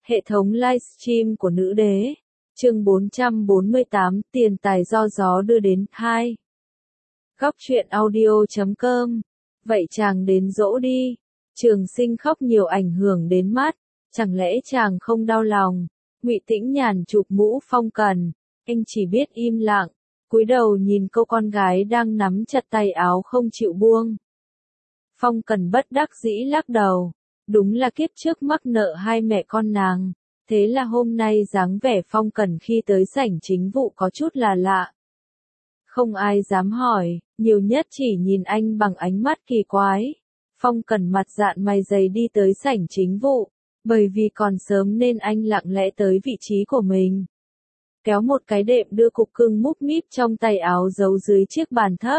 Hệ thống livestream của nữ đế. Chương 448, tiền tài do gió đưa đến. 2. Góc truyện audio.com. Vậy chàng đến dỗ đi. Trường Sinh khóc nhiều ảnh hưởng đến mắt, chẳng lẽ chàng không đau lòng? Ngụy Tĩnh Nhàn chụp mũ Phong Cần, anh chỉ biết im lặng, cúi đầu nhìn cô con gái đang nắm chặt tay áo không chịu buông. Phong Cần bất đắc dĩ lắc đầu, đúng là kiếp trước mắc nợ hai mẹ con nàng, thế là hôm nay dáng vẻ Phong Cần khi tới sảnh chính vụ có chút là lạ. Không ai dám hỏi, nhiều nhất chỉ nhìn anh bằng ánh mắt kỳ quái. Phong Cần mặt dạn mày dày đi tới sảnh chính vụ, bởi vì còn sớm nên anh lặng lẽ tới vị trí của mình. Kéo một cái đệm đưa cục cưng múp míp trong tay áo giấu dưới chiếc bàn thấp.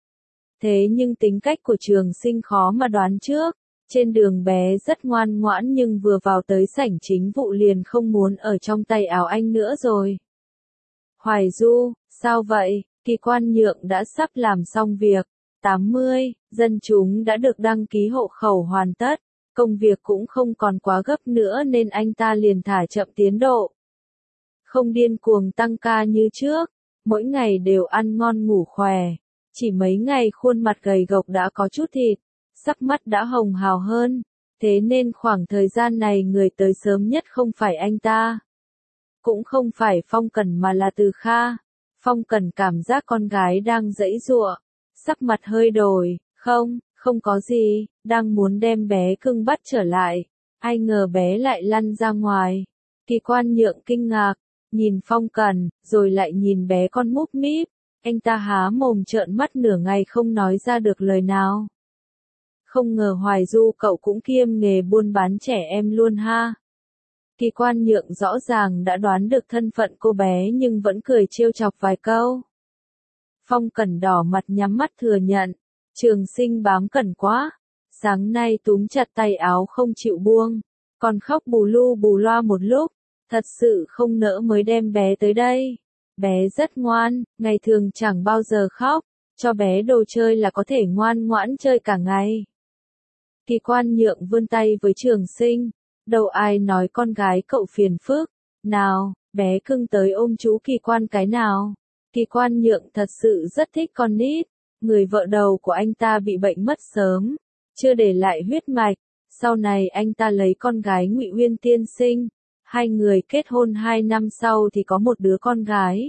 Thế nhưng tính cách của Trường Sinh khó mà đoán trước, trên đường bé rất ngoan ngoãn nhưng vừa vào tới sảnh chính vụ liền không muốn ở trong tay áo anh nữa rồi. Hoài Du, sao vậy? Kỳ quan nhượng đã sắp làm xong việc. 80, dân chúng đã được đăng ký hộ khẩu hoàn tất, công việc cũng không còn quá gấp nữa nên anh ta liền thả chậm tiến độ. Không điên cuồng tăng ca như trước, mỗi ngày đều ăn ngon ngủ khỏe, chỉ mấy ngày khuôn mặt gầy gộc đã có chút thịt, sắc mắt đã hồng hào hơn, thế nên khoảng thời gian này người tới sớm nhất không phải anh ta. Cũng không phải Phong Cần mà là Từ Kha. Phong Cần cảm giác con gái đang giãy giụa, sắc mặt hơi đổi, không có gì, đang muốn đem bé cưng bắt trở lại, ai ngờ bé lại lăn ra ngoài. Kỳ quan nhượng kinh ngạc, nhìn Phong Cần, rồi lại nhìn bé con múp míp, anh ta há mồm trợn mắt nửa ngày không nói ra được lời nào. Không ngờ Hoài Du cậu cũng kiêm nghề buôn bán trẻ em luôn ha. Kỳ quan nhượng rõ ràng đã đoán được thân phận cô bé nhưng vẫn cười trêu chọc vài câu. Phong Cần đỏ mặt nhắm mắt thừa nhận, Trường Sinh bám Cần quá, sáng nay túm chặt tay áo không chịu buông, còn khóc bù lu bù loa một lúc, thật sự không nỡ mới đem bé tới đây. Bé rất ngoan, ngày thường chẳng bao giờ khóc, cho bé đồ chơi là có thể ngoan ngoãn chơi cả ngày. Kỳ quan nhượng vươn tay với Trường Sinh, đâu ai nói con gái cậu phiền phức, nào, bé cưng tới ôm chú Kỳ quan cái nào. Kỳ quan nhượng thật sự rất thích con nít, người vợ đầu của anh ta bị bệnh mất sớm, chưa để lại huyết mạch, sau này anh ta lấy con gái Ngụy Uyên tiên sinh, hai người kết hôn 2 năm sau thì có một đứa con gái.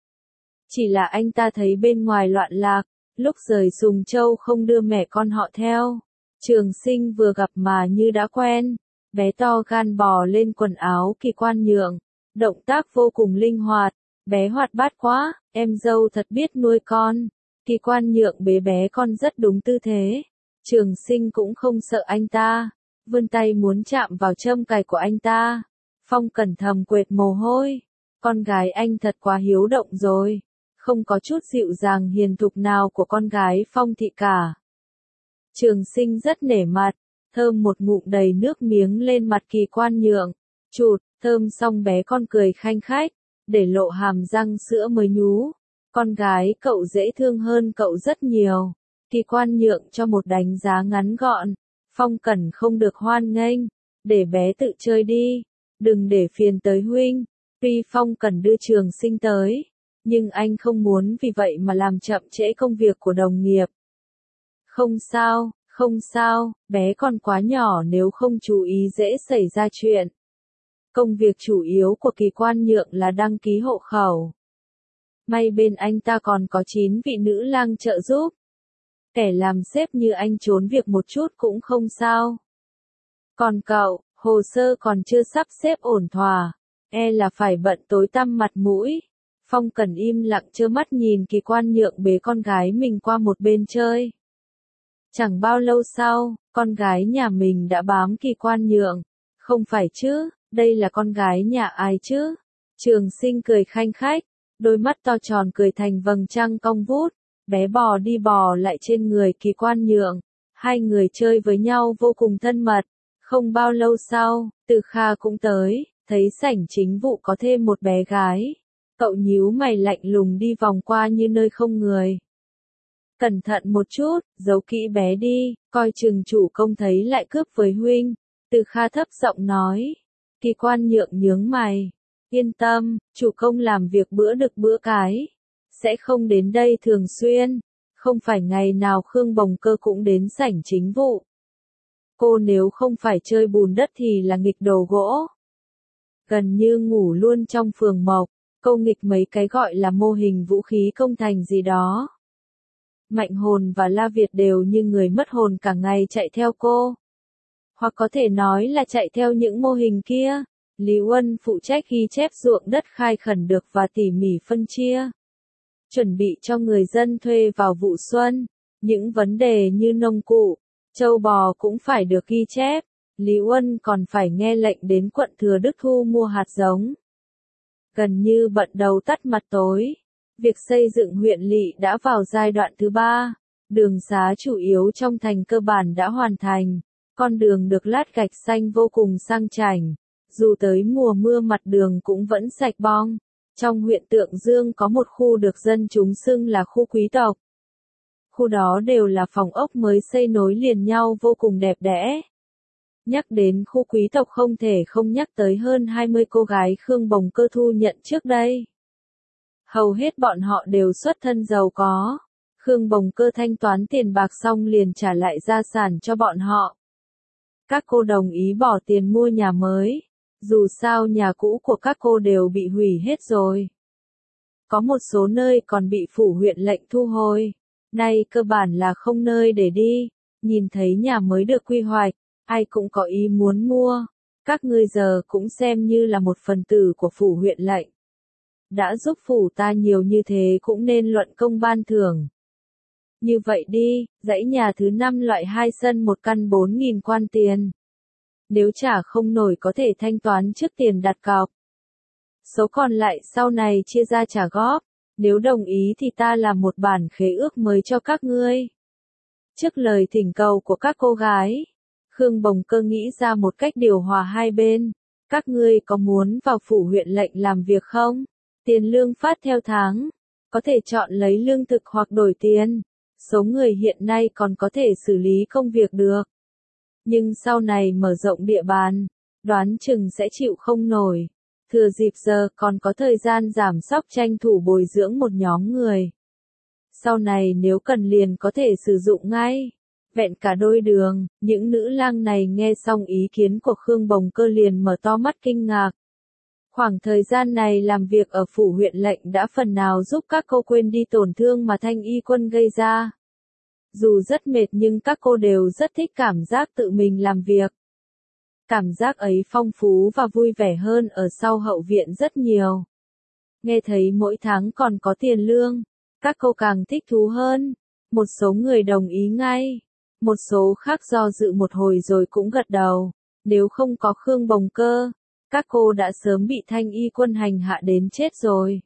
Chỉ là anh ta thấy bên ngoài loạn lạc, lúc rời Sùng Châu không đưa mẹ con họ theo. Trường Sinh vừa gặp mà như đã quen, bé to gan bò lên quần áo Kỳ quan nhượng, động tác vô cùng linh hoạt, bé hoạt bát quá, em dâu thật biết nuôi con. Kỳ quan nhượng bế bé con rất đúng tư thế. Trường Sinh cũng không sợ anh ta, vươn tay muốn chạm vào châm cài của anh ta. Phong Cẩn thầm quệt mồ hôi, con gái anh thật quá hiếu động rồi, không có chút dịu dàng hiền thục nào của con gái Phong thị cả. Trường Sinh rất nể mặt, thơm một ngụm đầy nước miếng lên mặt Kỳ quan nhượng, chụt, thơm xong bé con cười khanh khách, để lộ hàm răng sữa mới nhú. Con gái cậu dễ thương hơn cậu rất nhiều. Kỳ quan nhượng cho một đánh giá ngắn gọn. Phong Cẩn không được hoan nghênh, để bé tự chơi đi, đừng để phiền tới huynh. Tuy Phong Cẩn đưa Trường Sinh tới, nhưng anh không muốn vì vậy mà làm chậm trễ công việc của đồng nghiệp. Không sao, bé còn quá nhỏ nếu không chú ý dễ xảy ra chuyện. Công việc chủ yếu của Kỳ quan nhượng là đăng ký hộ khẩu. May bên anh ta còn có 9 vị nữ lang trợ giúp. Kẻ làm sếp như anh trốn việc một chút cũng không sao. Còn cậu, hồ sơ còn chưa sắp xếp ổn thỏa, e là phải bận tối tăm mặt mũi. Phong Cần im lặng trơ mắt nhìn Kỳ quan nhượng bế con gái mình qua một bên chơi. Chẳng bao lâu sau, con gái nhà mình đã bám Kỳ quan nhượng. Không phải chứ, đây là con gái nhà ai chứ? Trường Sinh cười khanh khách, đôi mắt to tròn cười thành vầng trăng cong vút, bé bò đi bò lại trên người Kỳ quan nhượng. Hai người chơi với nhau vô cùng thân mật. Không bao lâu sau, Từ Kha cũng tới, thấy sảnh chính vụ có thêm một bé gái. Cậu nhíu mày lạnh lùng đi vòng qua như nơi không người. Cẩn thận một chút, giấu kỹ bé đi, coi chừng chủ công thấy lại cướp với huynh. Từ Kha thấp giọng nói. Kỳ Quan Nhượng nhướng mày. Yên tâm, chủ công làm việc bữa đực bữa cái. Sẽ không đến đây thường xuyên. Không phải ngày nào Khương Bồng Cơ cũng đến sảnh chính vụ. Cô nếu không phải chơi bùn đất thì là nghịch đồ gỗ. Gần như ngủ luôn trong phường mộc, câu nghịch mấy cái gọi là mô hình vũ khí công thành gì đó. Mạnh Hồn và La Việt đều như người mất hồn cả ngày chạy theo cô. Hoặc có thể nói là chạy theo những mô hình kia. Lý Uân phụ trách ghi chép ruộng đất khai khẩn được và tỉ mỉ phân chia. Chuẩn bị cho người dân thuê vào vụ xuân. Những vấn đề như nông cụ, trâu bò cũng phải được ghi chép. Lý Uân còn phải nghe lệnh đến quận Thừa Đức thu mua hạt giống. Gần như bận đầu tắt mặt tối. Việc xây dựng huyện lỵ đã vào giai đoạn thứ 3. Đường xá chủ yếu trong thành cơ bản đã hoàn thành. Con đường được lát gạch xanh vô cùng sang chảnh. Dù tới mùa mưa mặt đường cũng vẫn sạch bong. Trong huyện Tượng Dương có một khu được dân chúng xưng là khu quý tộc. Khu đó đều là phòng ốc mới xây nối liền nhau vô cùng đẹp đẽ. Nhắc đến khu quý tộc không thể không nhắc tới hơn 20 cô gái Khương Bồng Cơ thu nhận trước đây. Hầu hết bọn họ đều xuất thân giàu có. Khương Bồng Cơ thanh toán tiền bạc xong liền trả lại gia sản cho bọn họ. Các cô đồng ý bỏ tiền mua nhà mới. Dù sao nhà cũ của các cô đều bị hủy hết rồi. Có một số nơi còn bị phủ huyện lệnh thu hồi. Nay cơ bản là không nơi để đi. Nhìn thấy nhà mới được quy hoạch, ai cũng có ý muốn mua. Các ngươi giờ cũng xem như là một phần tử của phủ huyện lệnh. Đã giúp phủ ta nhiều như thế cũng nên luận công ban thưởng. Như vậy đi, dãy nhà thứ 5 loại 2 sân 1 căn 4.000 quan tiền. Nếu trả không nổi có thể thanh toán trước tiền đặt cọc. Số còn lại sau này chia ra trả góp. Nếu đồng ý thì ta làm một bản khế ước mới cho các ngươi. Trước lời thỉnh cầu của các cô gái, Khương Bồng Cơ nghĩ ra một cách điều hòa hai bên. Các ngươi có muốn vào phủ huyện lệnh làm việc không? Tiền lương phát theo tháng. Có thể chọn lấy lương thực hoặc đổi tiền. Số người hiện nay còn có thể xử lý công việc được. Nhưng sau này mở rộng địa bàn, đoán chừng sẽ chịu không nổi. Thừa dịp giờ còn có thời gian giảm sóc tranh thủ bồi dưỡng một nhóm người. Sau này nếu cần liền có thể sử dụng ngay. Vẹn cả đôi đường, những nữ lang này nghe xong ý kiến của Khương Bồng Cơ liền mở to mắt kinh ngạc. Khoảng thời gian này làm việc ở phủ huyện lệnh đã phần nào giúp các cô quên đi tổn thương mà Thanh Y Quân gây ra. Dù rất mệt nhưng các cô đều rất thích cảm giác tự mình làm việc. Cảm giác ấy phong phú và vui vẻ hơn ở sau hậu viện rất nhiều. Nghe thấy mỗi tháng còn có tiền lương, các cô càng thích thú hơn. Một số người đồng ý ngay. Một số khác do dự một hồi rồi cũng gật đầu. Nếu không có Khương Bồng Cơ, các cô đã sớm bị Thanh Y Quân hành hạ đến chết rồi.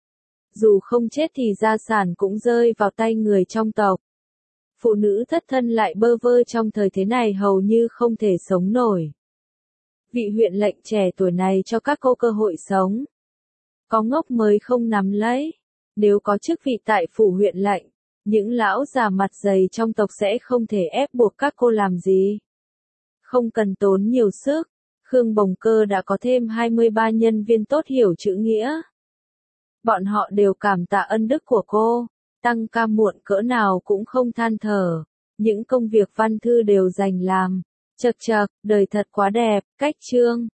Dù không chết thì gia sản cũng rơi vào tay người trong tộc. Phụ nữ thất thân lại bơ vơ trong thời thế này hầu như không thể sống nổi. Vị huyện lệnh trẻ tuổi này cho các cô cơ hội sống. Có ngốc mới không nắm lấy. Nếu có chức vị tại phủ huyện lệnh, những lão già mặt dày trong tộc sẽ không thể ép buộc các cô làm gì. Không cần tốn nhiều sức, Khương Bồng Cơ đã có thêm 23 nhân viên tốt hiểu chữ nghĩa. Bọn họ đều cảm tạ ân đức của cô, tăng ca muộn cỡ nào cũng không than thở. Những công việc văn thư đều dành làm. Chậc chậc, đời thật quá đẹp, cách chương.